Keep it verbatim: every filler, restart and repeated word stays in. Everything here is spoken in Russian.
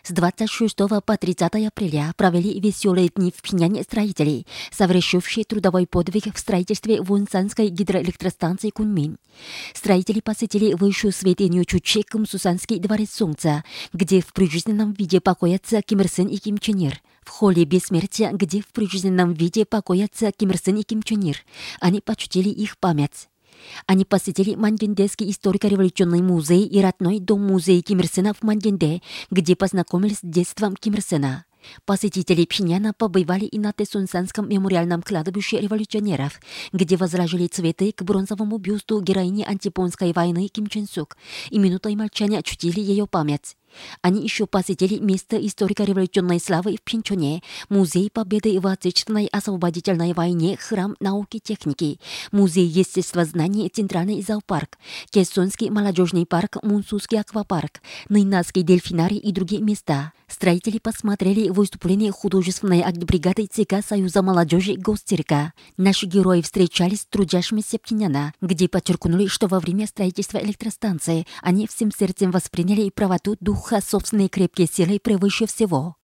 С двадцать шестого по тридцатое апреля провели веселые дни в Пхеньяне строителей, совершившие трудовой подвиг в строительстве Вонсанской гидроэлектростанции Куньмин. Строители посетили высшую святыню Чучхе Кымсусанский дворец Солнца, где в прижизненном виде покоятся Ким Ир Сен и Ким Чен Ир. В холле бессмертия, где в прижизненном виде покоятся Ким Ир Сен и Ким Чен Ир. Они почтили их память. Они посетили Мангендейский историко-революционный музей и родной дом-музей Ким Ир Сена в Мангенде, где познакомились с детством Ким Ир Сена. Посетители Пхеньяна побывали и на Тэсунсанском мемориальном кладбище революционеров, где возложили цветы к бронзовому бюсту героини антипонской войны Ким Чен Сук и минутой молчания чтили ее память. Они еще посетили место историко-революционной славы в Пхенчоне, музей победы в Отечественной освободительной войне, храм науки и техники, музей естествознаний, центральный зоопарк, Кессонский молодежный парк, Мунсусский аквапарк, Ныннасский дельфинарий и другие места. Строители посмотрели выступление художественной агитбригады ЦК Союза молодежи Госцирка. Наши герои встречались с трудящимися Пхеньяна, где подчеркнули, что во время строительства электростанции они всем сердцем восприняли правоту духа собственной крепкой силой превыше всего.